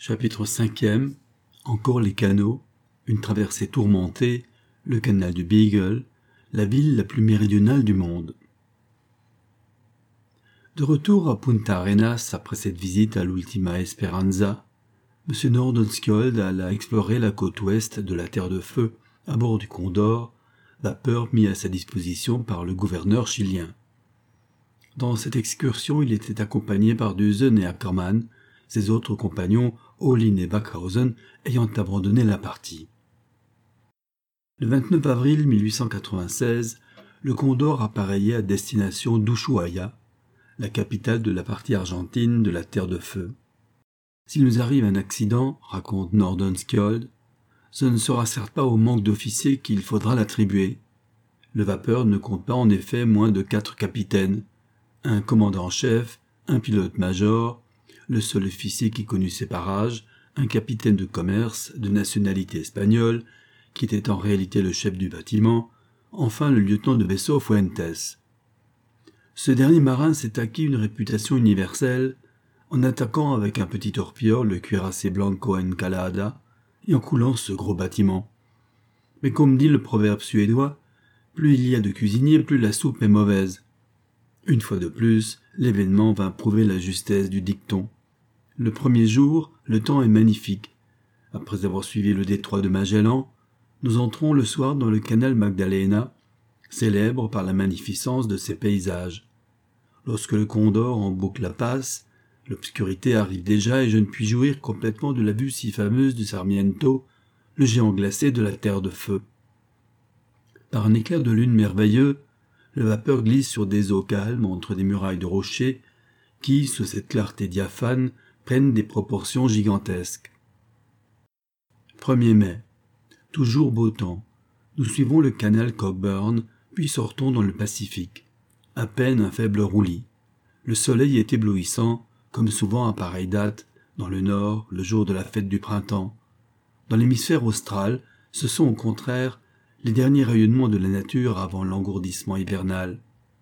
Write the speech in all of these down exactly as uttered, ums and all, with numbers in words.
Chapitre cinquième. Encore les canaux, une traversée tourmentée, le canal du Beagle, la ville la plus méridionale du monde. De retour à Punta Arenas après cette visite à l'Ultima Esperanza, M. Nordenskjöld alla explorer la côte ouest de la Terre de Feu à bord du Condor, vapeur mis à sa disposition par le gouverneur chilien. Dans cette excursion, il était accompagné par Düsen et Ackermann, ses autres compagnons, Olin et Backhausen, ayant abandonné la partie. Le vingt-neuf avril mille huit cent quatre-vingt-seize, le Condor appareillait à destination d'Ushuaia, la capitale de la partie argentine de la Terre de Feu. S'il nous arrive un accident, raconte Nordenskjöld, ce ne sera certes pas au manque d'officiers qu'il faudra l'attribuer. Le vapeur ne compte pas en effet moins de quatre capitaines, un commandant en chef, un pilote-major, le seul officier qui connut ces parages, un capitaine de commerce de nationalité espagnole, qui était en réalité le chef du bâtiment, enfin le lieutenant de vaisseau Fuentes. Ce dernier marin s'est acquis une réputation universelle en attaquant avec un petit torpilleur le cuirassé Blanco Encalada et en coulant ce gros bâtiment. Mais comme dit le proverbe suédois, plus il y a de cuisiniers, plus la soupe est mauvaise. Une fois de plus, l'événement vint prouver la justesse du dicton. Le premier jour, le temps est magnifique. Après avoir suivi le détroit de Magellan, nous entrons le soir dans le canal Magdalena, célèbre par la magnificence de ses paysages. Lorsque le Condor emboucle la passe, l'obscurité arrive déjà et je ne puis jouir complètement de la vue si fameuse du Sarmiento, le géant glacé de la Terre de Feu. Par un éclair de lune merveilleux, le vapeur glisse sur des eaux calmes entre des murailles de rochers qui, sous cette clarté diaphane, prennent des proportions gigantesques. premier mai. Toujours beau temps. Nous suivons le canal Cockburn, puis sortons dans le Pacifique. À peine un faible roulis. Le soleil est éblouissant, comme souvent à pareille date, dans le nord, le jour de la fête du printemps. Dans l'hémisphère austral, ce sont au contraire les derniers rayonnements de la nature avant l'engourdissement hivernal.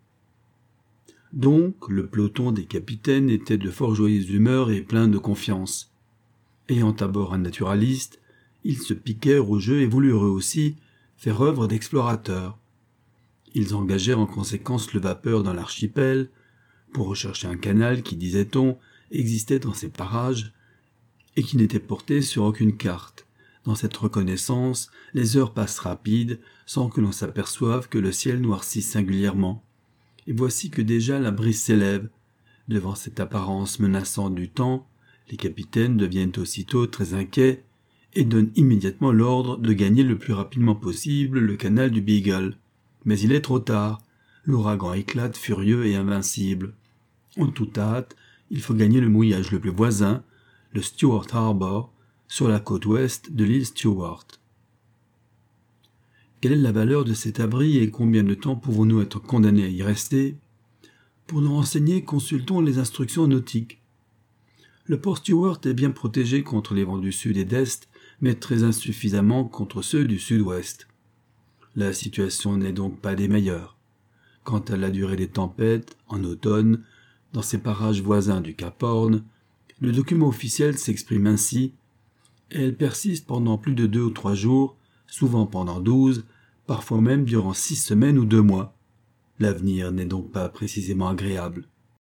Donc, le peloton des capitaines était de fort joyeuse humeur et plein de confiance. Ayant à bord un naturaliste, ils se piquèrent au jeu et voulurent eux aussi faire œuvre d'explorateurs. Ils engagèrent en conséquence le vapeur dans l'archipel pour rechercher un canal qui, disait-on, existait dans ces parages et qui n'était porté sur aucune carte. Dans cette reconnaissance, les heures passent rapides sans que l'on s'aperçoive que le ciel noircit singulièrement. Et voici que déjà la brise s'élève. Devant cette apparence menaçante du temps, les capitaines deviennent aussitôt très inquiets et donnent immédiatement l'ordre de gagner le plus rapidement possible le canal du Beagle. Mais il est trop tard. L'ouragan éclate furieux et invincible. En toute hâte, il faut gagner le mouillage le plus voisin, le Stewart Harbor, sur la côte ouest de l'île Stewart. Quelle est la valeur de cet abri et combien de temps pouvons-nous être condamnés à y rester? Pour nous renseigner, consultons les instructions nautiques. Le port Stewart est bien protégé contre les vents du sud et d'est, mais très insuffisamment contre ceux du sud-ouest. La situation n'est donc pas des meilleures. Quant à la durée des tempêtes, en automne, dans ces parages voisins du Cap Horn, le document officiel s'exprime ainsi: elle persiste pendant plus de deux ou trois jours, souvent pendant douze, parfois même durant six semaines ou deux mois. L'avenir n'est donc pas précisément agréable.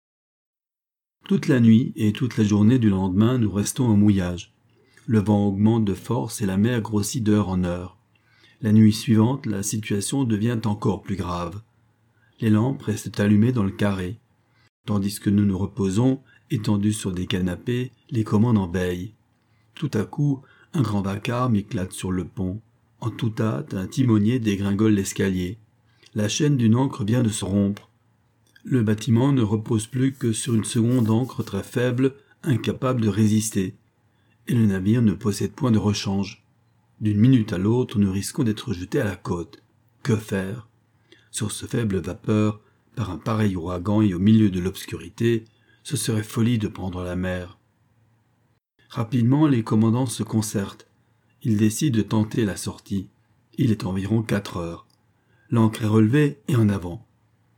Toute la nuit et toute la journée du lendemain, nous restons au mouillage. Le vent augmente de force et la mer grossit d'heure en heure. La nuit suivante, la situation devient encore plus grave. Les lampes restent allumées dans le carré. Tandis que nous nous reposons, étendus sur des canapés, les commandes en veillent. Tout à coup, un grand vacarme éclate sur le pont. En toute hâte, un timonier dégringole l'escalier. La chaîne d'une ancre vient de se rompre. Le bâtiment ne repose plus que sur une seconde d'ancre très faible, incapable de résister. Et le navire ne possède point de rechange. D'une minute à l'autre, nous risquons d'être jetés à la côte. Que faire? Sur ce faible vapeur, par un pareil ouragan et au milieu de l'obscurité, ce serait folie de prendre la mer. Rapidement, les commandants se concertent. Ils décident de tenter la sortie. Il est environ quatre heures. L'ancre est relevée et en avant.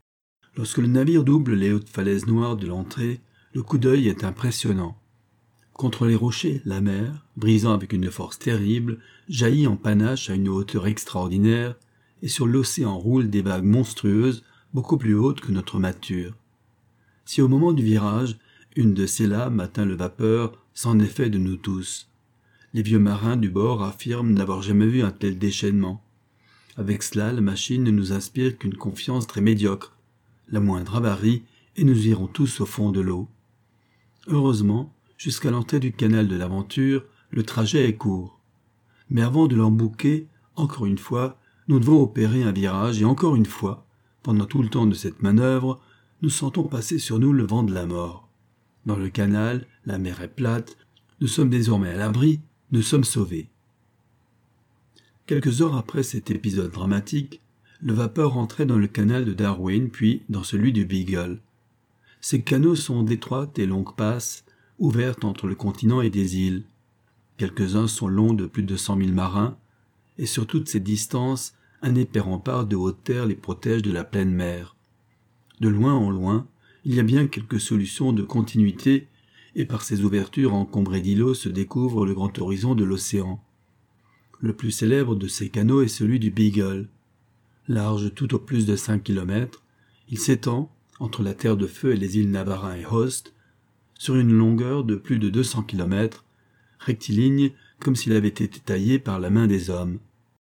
Lorsque le navire double les hautes falaises noires de l'entrée, le coup d'œil est impressionnant. Contre les rochers, la mer, brisant avec une force terrible, jaillit en panache à une hauteur extraordinaire, et sur l'océan roulent des vagues monstrueuses, beaucoup plus hautes que notre mâture. Si au moment du virage, une de ces lames atteint le vapeur, c'en est fait de nous tous. Les vieux marins du bord affirment n'avoir jamais vu un tel déchaînement. Avec cela, la machine ne nous inspire qu'une confiance très médiocre. La moindre avarie, et nous irons tous au fond de l'eau. Heureusement, jusqu'à l'entrée du canal de l'Aventure, le trajet est court. Mais avant de l'embouquer, encore une fois, nous devons opérer un virage et encore une fois, pendant tout le temps de cette manœuvre, nous sentons passer sur nous le vent de la mort. Dans le canal, la mer est plate, nous sommes désormais à l'abri, nous sommes sauvés. Quelques heures après cet épisode dramatique, le vapeur entrait dans le canal de Darwin puis dans celui du Beagle. Ces canaux sont d'étroites et longues passes, ouvertes entre le continent et des îles. Quelques-uns sont longs de plus de cent mille marins, et sur toutes ces distances, un épais rempart de haute terre les protège de la pleine mer. De loin en loin, il y a bien quelques solutions de continuité, et par ces ouvertures encombrées d'îlots se découvre le grand horizon de l'océan. Le plus célèbre de ces canaux est celui du Beagle. Large tout au plus de cinq kilomètres, il s'étend, entre la Terre de Feu et les îles Navarin et Host, sur une longueur de plus de deux cents kilomètres, rectiligne comme s'il avait été taillé par la main des hommes.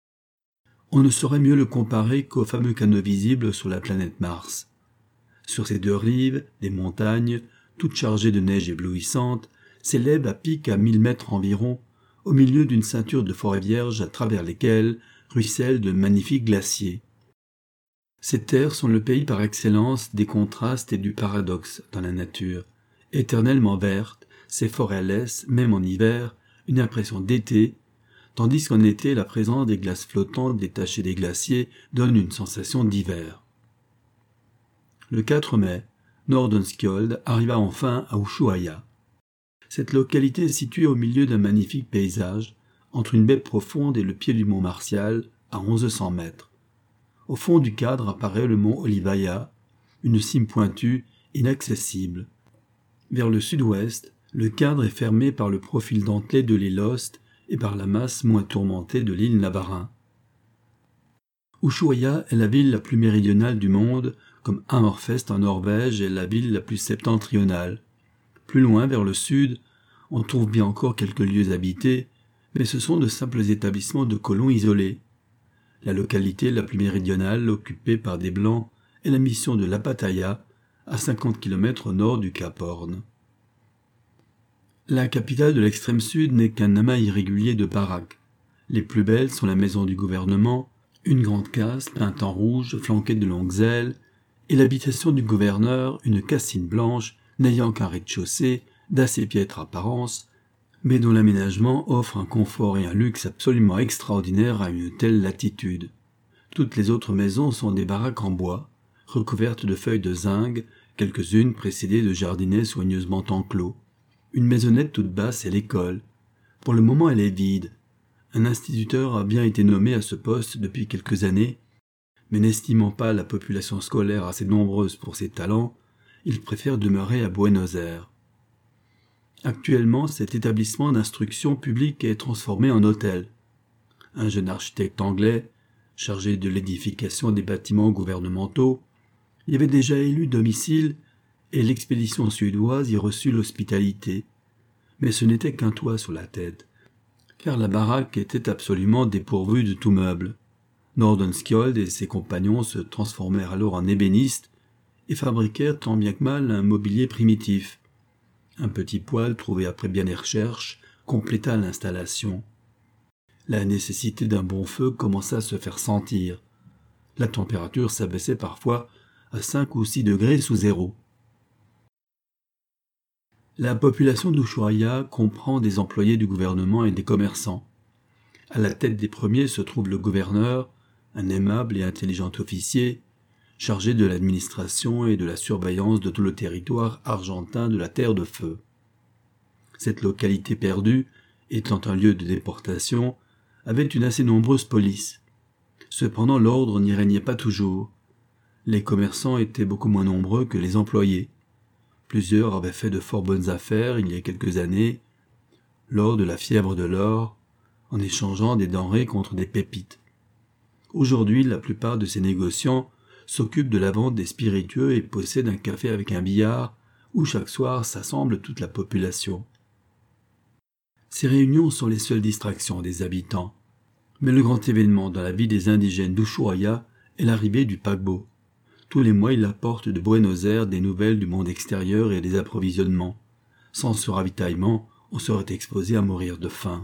On ne saurait mieux le comparer qu'au fameux canot visible sur la planète Mars. Sur ses deux rives, des montagnes, toutes chargées de neige éblouissante, s'élèvent à pic à mille mètres environ, au milieu d'une ceinture de forêts vierges à travers lesquelles ruissellent de magnifiques glaciers. Ces terres sont le pays par excellence des contrastes et du paradoxe dans la nature. Éternellement vertes, ces forêts laissent, même en hiver, une impression d'été, tandis qu'en été, la présence des glaces flottantes détachées des glaciers donne une sensation d'hiver. Le quatre mai, Nordenskjöld arriva enfin à Ushuaia. Cette localité est située au milieu d'un magnifique paysage, entre une baie profonde et le pied du mont Martial, à onze cents mètres. Au fond du cadre apparaît le mont Olivaia, une cime pointue, inaccessible. Vers le sud-ouest, le cadre est fermé par le profil dentelé de l'île Host et par la masse moins tourmentée de l'île Navarin. Ushuaia est la ville la plus méridionale du monde, comme Hammerfest en Norvège est la ville la plus septentrionale. Plus loin, vers le sud, on trouve bien encore quelques lieux habités, mais ce sont de simples établissements de colons isolés. La localité la plus méridionale, occupée par des Blancs, est la mission de Lapataya, à cinquante kilomètres au nord du Cap Horn. La capitale de l'extrême sud n'est qu'un amas irrégulier de baraques. Les plus belles sont la maison du gouvernement, une grande casse peinte en rouge, flanquée de longues ailes, et l'habitation du gouverneur, une cassine blanche, n'ayant qu'un rez-de-chaussée, d'assez piètre apparence, mais dont l'aménagement offre un confort et un luxe absolument extraordinaires à une telle latitude. Toutes les autres maisons sont des baraques en bois, recouvertes de feuilles de zinc, quelques-unes précédées de jardinets soigneusement enclos. Une maisonnette toute basse est l'école. Pour le moment, elle est vide. Un instituteur a bien été nommé à ce poste depuis quelques années, mais n'estimant pas la population scolaire assez nombreuse pour ses talents, il préfère demeurer à Buenos Aires. Actuellement, cet établissement d'instruction publique est transformé en hôtel. Un jeune architecte anglais, chargé de l'édification des bâtiments gouvernementaux, y avait déjà élu domicile et l'expédition suédoise y reçut l'hospitalité. Mais ce n'était qu'un toit sur la tête, car la baraque était absolument dépourvue de tout meuble. Nordenskjöld et ses compagnons se transformèrent alors en ébénistes et fabriquèrent tant bien que mal un mobilier primitif. Un petit poêle trouvé après bien des recherches compléta l'installation. La nécessité d'un bon feu commença à se faire sentir. La température s'abaissait parfois à cinq ou six degrés sous zéro. La population d'Ushuaia comprend des employés du gouvernement et des commerçants. À la tête des premiers se trouve le gouverneur, un aimable et intelligent officier, chargé de l'administration et de la surveillance de tout le territoire argentin de la Terre de Feu. Cette localité perdue, étant un lieu de déportation, avait une assez nombreuse police. Cependant, l'ordre n'y régnait pas toujours. Les commerçants étaient beaucoup moins nombreux que les employés. Plusieurs avaient fait de fort bonnes affaires il y a quelques années, lors de la fièvre de l'or, en échangeant des denrées contre des pépites. Aujourd'hui, la plupart de ces négociants s'occupent de la vente des spiritueux et possèdent un café avec un billard où chaque soir s'assemble toute la population. Ces réunions sont les seules distractions des habitants. Mais le grand événement dans la vie des indigènes d'Ushuaia est l'arrivée du paquebot. Tous les mois, il apporte de Buenos Aires des nouvelles du monde extérieur et des approvisionnements. Sans ce ravitaillement, on serait exposé à mourir de faim.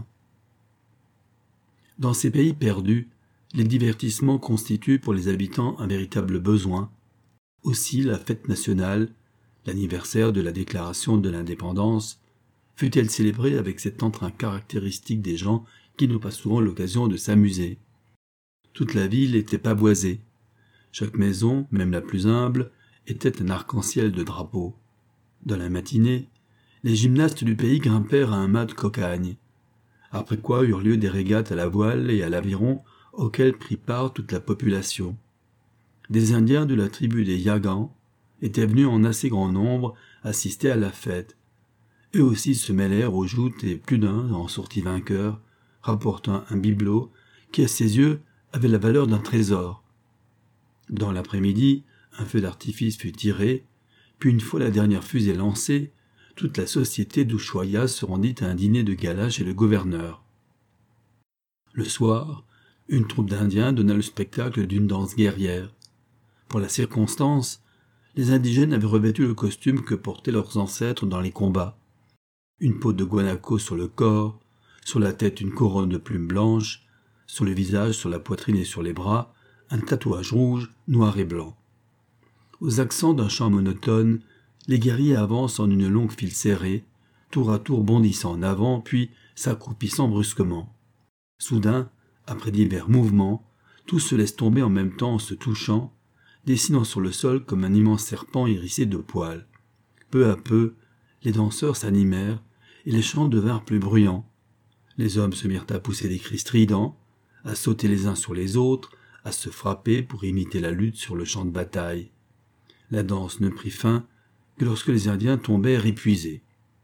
Dans ces pays perdus, les divertissements constituent pour les habitants un véritable besoin. Aussi la fête nationale, l'anniversaire de la déclaration de l'indépendance, fut-elle célébrée avec cet entrain caractéristique des gens qui n'ont pas souvent l'occasion de s'amuser. Toute la ville était pavoisée. Chaque maison, même la plus humble, était un arc-en-ciel de drapeaux. Dans la matinée, les gymnastes du pays grimpèrent à un mât de cocagne, après quoi eurent lieu des régates à la voile et à l'aviron auxquelles prit part toute la population. Des Indiens de la tribu des Yagans étaient venus en assez grand nombre assister à la fête. Eux aussi se mêlèrent aux joutes et plus d'un en sortit vainqueur, rapportant un bibelot qui, à ses yeux, avait la valeur d'un trésor. Dans l'après-midi, un feu d'artifice fut tiré, puis une fois la dernière fusée lancée, toute la société d'Ushuaia se rendit à un dîner de gala chez le gouverneur. Le soir, une troupe d'Indiens donna le spectacle d'une danse guerrière. Pour la circonstance, les indigènes avaient revêtu le costume que portaient leurs ancêtres dans les combats. Une peau de guanaco sur le corps, sur la tête une couronne de plumes blanches, sur le visage, sur la poitrine et sur les bras, un tatouage rouge, noir et blanc. Aux accents d'un chant monotone, les guerriers avancent en une longue file serrée, tour à tour bondissant en avant, puis s'accroupissant brusquement. Soudain, après divers mouvements, tous se laissent tomber en même temps en se touchant, dessinant sur le sol comme un immense serpent hérissé de poils. Peu à peu, les danseurs s'animèrent, et les chants devinrent plus bruyants. Les hommes se mirent à pousser des cris stridents, à sauter les uns sur les autres, à se frapper pour imiter la lutte sur le champ de bataille. La danse ne prit fin que lorsque les Indiens tombèrent épuisés.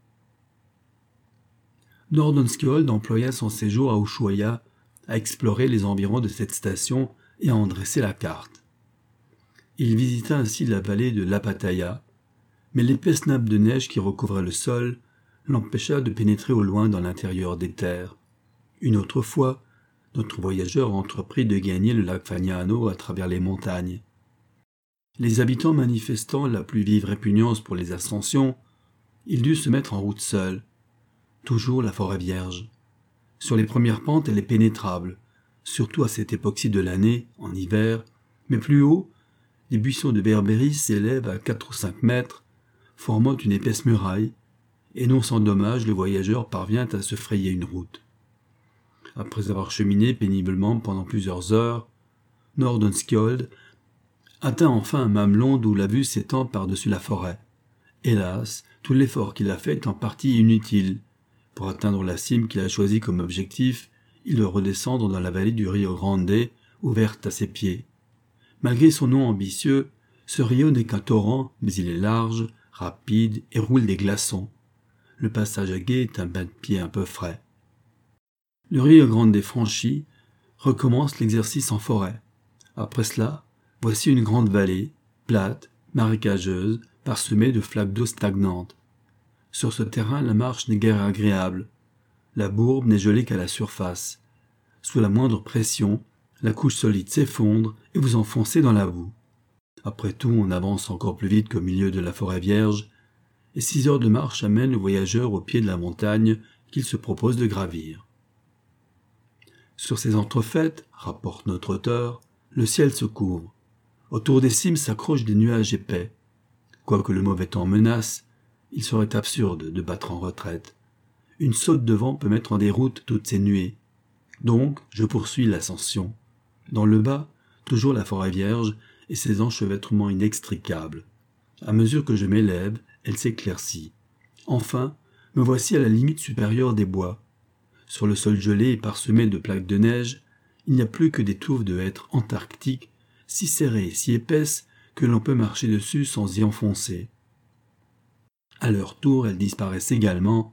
Nordenskjöld employa son séjour à Ushuaia à explorer les environs de cette station et à en dresser la carte. Il visita ainsi la vallée de l'Apataya, mais l'épaisse nappe de neige qui recouvrait le sol l'empêcha de pénétrer au loin dans l'intérieur des terres. Une autre fois, notre voyageur entreprit de gagner le lac Fagnano à travers les montagnes. Les habitants manifestant la plus vive répugnance pour les ascensions, il dut se mettre en route seul. Toujours la forêt vierge. Sur les premières pentes, elle est pénétrable, surtout à cette époque-ci de l'année, en hiver, mais plus haut, les buissons de berbéris s'élèvent à quatre ou cinq mètres, formant une épaisse muraille, et non sans dommage, le voyageur parvient à se frayer une route. Après avoir cheminé péniblement pendant plusieurs heures, Nordenskjöld atteint enfin un mamelon d'où la vue s'étend par-dessus la forêt. Hélas, tout l'effort qu'il a fait est en partie inutile. Pour atteindre la cime qu'il a choisie comme objectif, il doit redescendre dans la vallée du Rio Grande, ouverte à ses pieds. Malgré son nom ambitieux, ce rio n'est qu'un torrent, mais il est large, rapide et roule des glaçons. Le passage à gué est un bain de pied un peu frais. Le Rio Grande franchi, recommence l'exercice en forêt. Après cela, voici une grande vallée, plate, marécageuse, parsemée de flaques d'eau stagnantes. Sur ce terrain, la marche n'est guère agréable. La bourbe n'est gelée qu'à la surface. Sous la moindre pression, la couche solide s'effondre et vous enfoncez dans la boue. Après tout, on avance encore plus vite qu'au milieu de la forêt vierge, et six heures de marche amènent le voyageur au pied de la montagne qu'il se propose de gravir. Sur ces entrefaites, rapporte notre auteur, le ciel se couvre. Autour des cimes s'accrochent des nuages épais. Quoique le mauvais temps menace, il serait absurde de battre en retraite. Une saute de vent peut mettre en déroute toutes ces nuées. Donc, je poursuis l'ascension. Dans le bas, toujours la forêt vierge et ses enchevêtrements inextricables. À mesure que je m'élève, elle s'éclaircit. Enfin, me voici à la limite supérieure des bois. Sur le sol gelé et parsemé de plaques de neige, il n'y a plus que des touffes de hêtres antarctiques, si serrées et si épaisses que l'on peut marcher dessus sans y enfoncer. À leur tour, elles disparaissent également,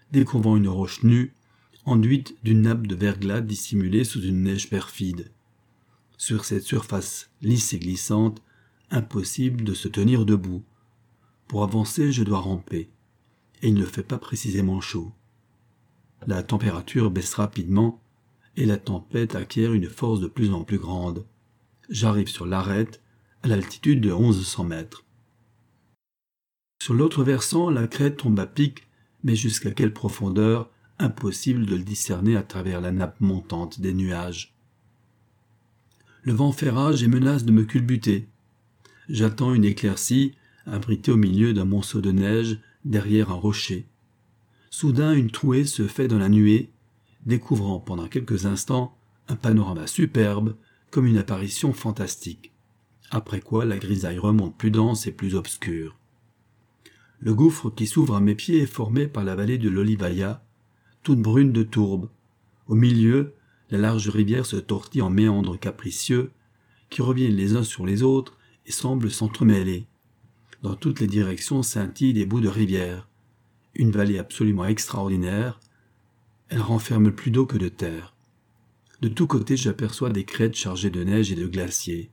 découvrant une roche nue, enduite d'une nappe de verglas dissimulée sous une neige perfide. Sur cette surface lisse et glissante, impossible de se tenir debout. Pour avancer, je dois ramper, et il ne fait pas précisément chaud. La température baisse rapidement, et la tempête acquiert une force de plus en plus grande. J'arrive sur l'arête, à l'altitude de onze cents mètres. Sur l'autre versant, la crête tombe à pic, mais jusqu'à quelle profondeur, impossible de le discerner à travers la nappe montante des nuages. Le vent fait rage et menace de me culbuter. J'attends une éclaircie, abritée au milieu d'un monceau de neige, derrière un rocher. Soudain, une trouée se fait dans la nuée, découvrant pendant quelques instants un panorama superbe, comme une apparition fantastique. Après quoi, la grisaille remonte plus dense et plus obscure. Le gouffre qui s'ouvre à mes pieds est formé par la vallée de l'Olivaïa, toute brune de tourbe. Au milieu, la large rivière se tortille en méandres capricieux, qui reviennent les uns sur les autres et semblent s'entremêler. Dans toutes les directions scintillent des bouts de rivière. Une vallée absolument extraordinaire. Elle renferme plus d'eau que de terre. De tous côtés, j'aperçois des crêtes chargées de neige et de glaciers.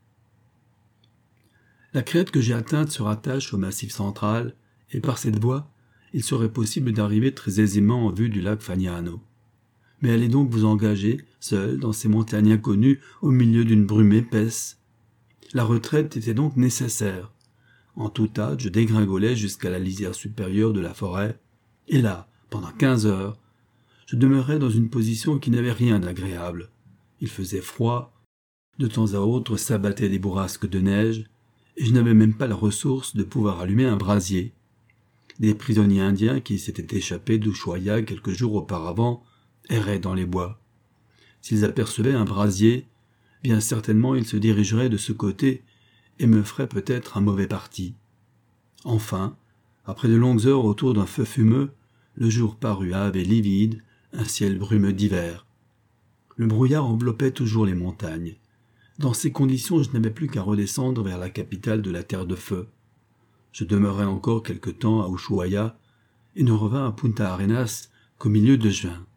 La crête que j'ai atteinte se rattache au massif central, et par cette voie, il serait possible d'arriver très aisément en vue du lac Fagnano. Mais allez donc vous engager, seul, dans ces montagnes inconnues, au milieu d'une brume épaisse. La retraite était donc nécessaire. En tout hâte, je dégringolais jusqu'à la lisière supérieure de la forêt, et là, pendant quinze heures, je demeurais dans une position qui n'avait rien d'agréable. Il faisait froid, de temps à autre s'abattaient des bourrasques de neige, et je n'avais même pas la ressource de pouvoir allumer un brasier. Des prisonniers indiens qui s'étaient échappés d'Ushuaïa quelques jours auparavant erraient dans les bois. S'ils apercevaient un brasier, bien certainement ils se dirigeraient de ce côté et me feraient peut-être un mauvais parti. Enfin, après de longues heures autour d'un feu fumeux, le jour parut hâve et livide, un ciel brumeux d'hiver. Le brouillard enveloppait toujours les montagnes. Dans ces conditions, je n'avais plus qu'à redescendre vers la capitale de la Terre de Feu. Je demeurai encore quelque temps à Ushuaïa et ne revins à Punta Arenas qu'au milieu de juin.